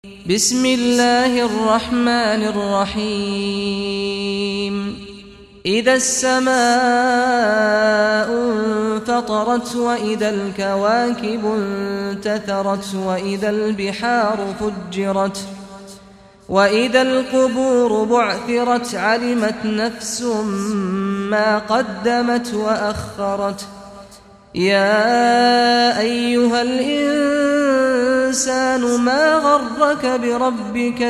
بسم الله الرحمن الرحيم إذا السماء انفطرت وإذا الكواكب انتثرت وإذا البحار فجرت وإذا القبور بعثرت علمت نفس ما قدمت وأخرت يا أيها الإنسان ما غرك بربك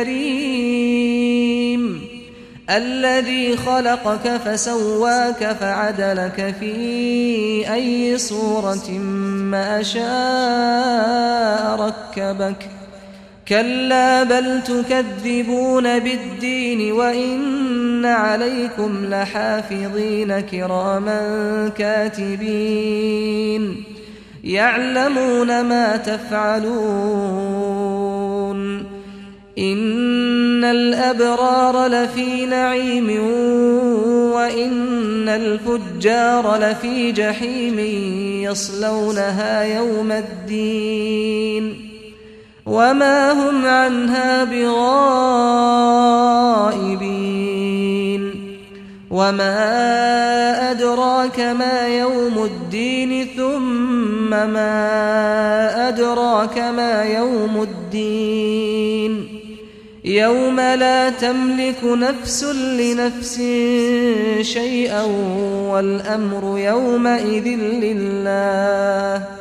الكريم الذي خلقك فسواك فعدلك في أي صورة ما شاء ركبك كلا بل تكذبون بالدين وإن عليكم لحافظين كراما كاتبين يعلمون ما تفعلون إن الأبرار لفي نعيم وإن الفجار لفي جحيم يصلونها يوم الدين وما هم عنها بغائبين وما أدراك ما يوم الدين ثم ما أدراك ما يوم الدين يوم لا تملك نفس لنفس شيئا والأمر يومئذ لله